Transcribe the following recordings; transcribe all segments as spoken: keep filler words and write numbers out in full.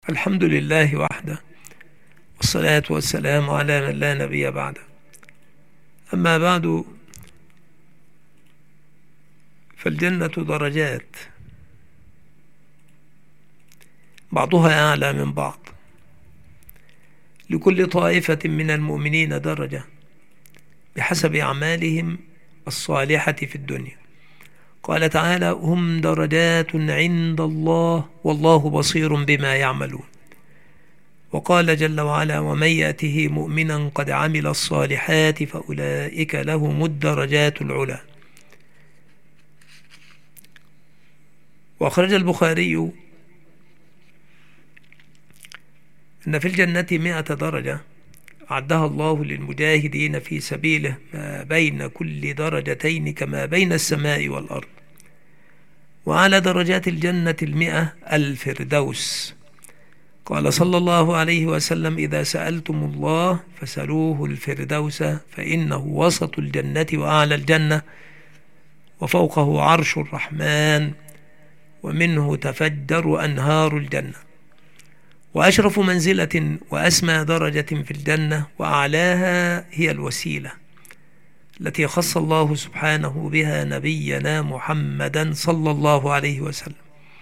الحمد لله وحده، والصلاة والسلام على من لا نبي بعده. أما بعد، فالجنة درجات، بعضها أعلى من بعض، لكل طائفة من المؤمنين درجة بحسب أعمالهم الصالحة في الدنيا. قال تعالى: هم درجات عند الله والله بصير بما يعملون. وقال جل وعلا: ومن يأته مؤمنا قد عمل الصالحات فأولئك لهم الدرجات العلى. وأخرج البخاري أن في الجنة مئة درجة أعدها الله للمجاهدين في سبيله، ما بين كل درجتين كما بين السماء والأرض. وعلى درجات الجنة المئة الفردوس. قال صلى الله عليه وسلم: إذا سألتم الله فسألوه الفردوس، فإنه وسط الجنة وأعلى الجنة، وفوقه عرش الرحمن، ومنه تفجر أنهار الجنة. وأشرف منزلة وأسمى درجة في الجنة وأعلاها هي الوسيلة التي خص الله سبحانه بها نبينا محمدا صلى الله عليه وسلم.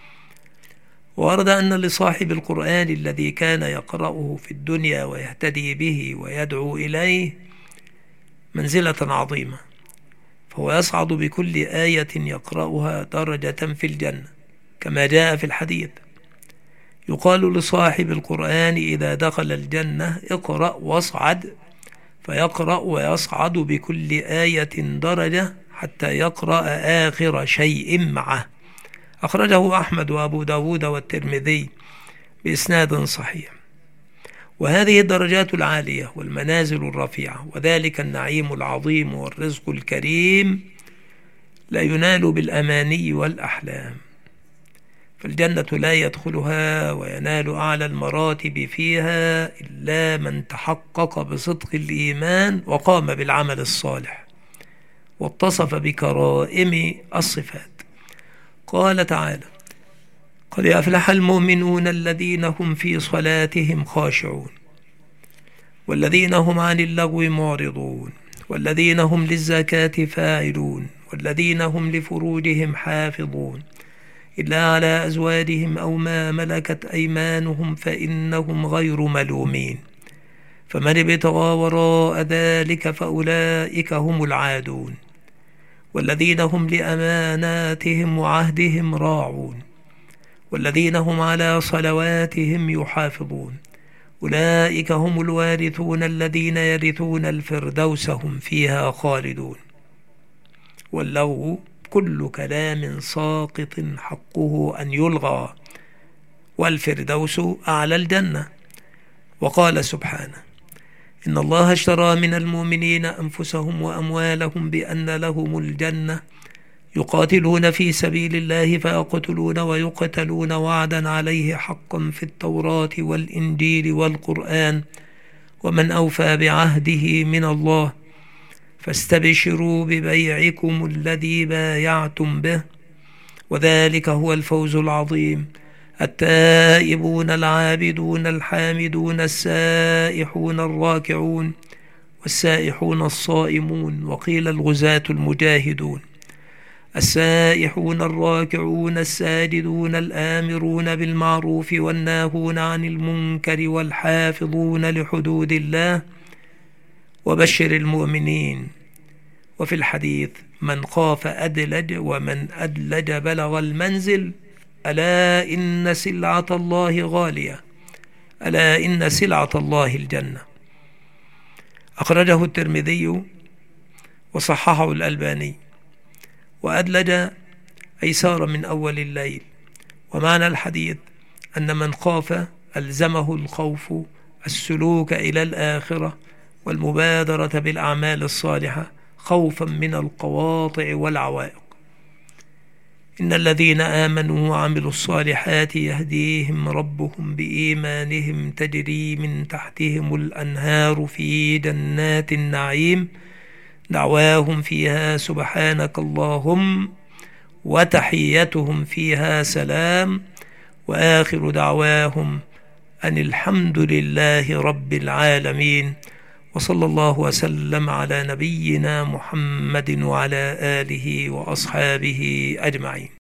وورد أن لصاحب القرآن الذي كان يقرأه في الدنيا ويهتدي به ويدعو إليه منزلة عظيمة، فهو يصعد بكل آية يقرأها درجة في الجنة، كما جاء في الحديث: يقال لصاحب القرآن إذا دخل الجنة: اقرأ واصعد، فيقرأ ويصعد بكل آية درجة حتى يقرأ آخر شيء معه. أخرجه أحمد وأبو داود والترمذي بإسناد صحيح. وهذه الدرجات العالية والمنازل الرفيعة وذلك النعيم العظيم والرزق الكريم لا ينال بالأماني والأحلام، فالجنة لا يدخلها وينال أعلى المراتب فيها إلا من تحقق بصدق الإيمان وقام بالعمل الصالح واتصف بكرائم الصفات. قال تعالى: قد أفلح المؤمنون الذين هم في صلاتهم خاشعون، والذين هم عن اللغو معرضون، والذين هم للزكاة فاعلون، والذين هم لفروجهم حافظون إلا على أزواجهم أو ما ملكت أيمانهم فإنهم غير ملومين، فمن ابتغى وراء ذلك فأولئك هم العادون، والذين هم لأماناتهم وعهدهم راعون، والذين هم على صلواتهم يحافظون، أولئك هم الوارثون الذين يرثون الفردوس هم فيها خالدون. واللغو كل كلام ساقط حقه أن يلغى، والفردوس أعلى الجنة. وقال سبحانه: إن الله اشترى من المؤمنين أنفسهم وأموالهم بأن لهم الجنة يقاتلون في سبيل الله فيقتلون ويقتلون وعدا عليه حقا في التوراة والإنجيل والقرآن، ومن أوفى بعهده من الله، فاستبشروا ببيعكم الذي بايعتم به، وذلك هو الفوز العظيم. التائبون العابدون الحامدون السائحون الراكعون والسائحون الصائمون، وقيل الغزاة المجاهدون، السائحون الراكعون الساجدون الآمرون بالمعروف والناهون عن المنكر والحافظون لحدود الله، وبشر المؤمنين. وفي الحديث: من خاف أدلج ومن أدلج بلغ المنزل، ألا إن سلعة الله غالية، ألا إن سلعة الله الجنة. أخرجه الترمذي وصححه الألباني. وأدلج أي سار من أول الليل. ومعنى الحديث أن من خاف ألزمه الخوف السلوك إلى الآخرة والمبادرة بالأعمال الصالحة خوفا من القواطع والعوائق. إن الذين آمنوا وعملوا الصالحات يهديهم ربهم بإيمانهم تجري من تحتهم الأنهار في جنات النعيم، دعواهم فيها سبحانك اللهم وتحيتهم فيها سلام، وآخر دعواهم أن الحمد لله رب العالمين، وصلى الله وسلم على نبينا محمد وعلى آله وأصحابه أجمعين.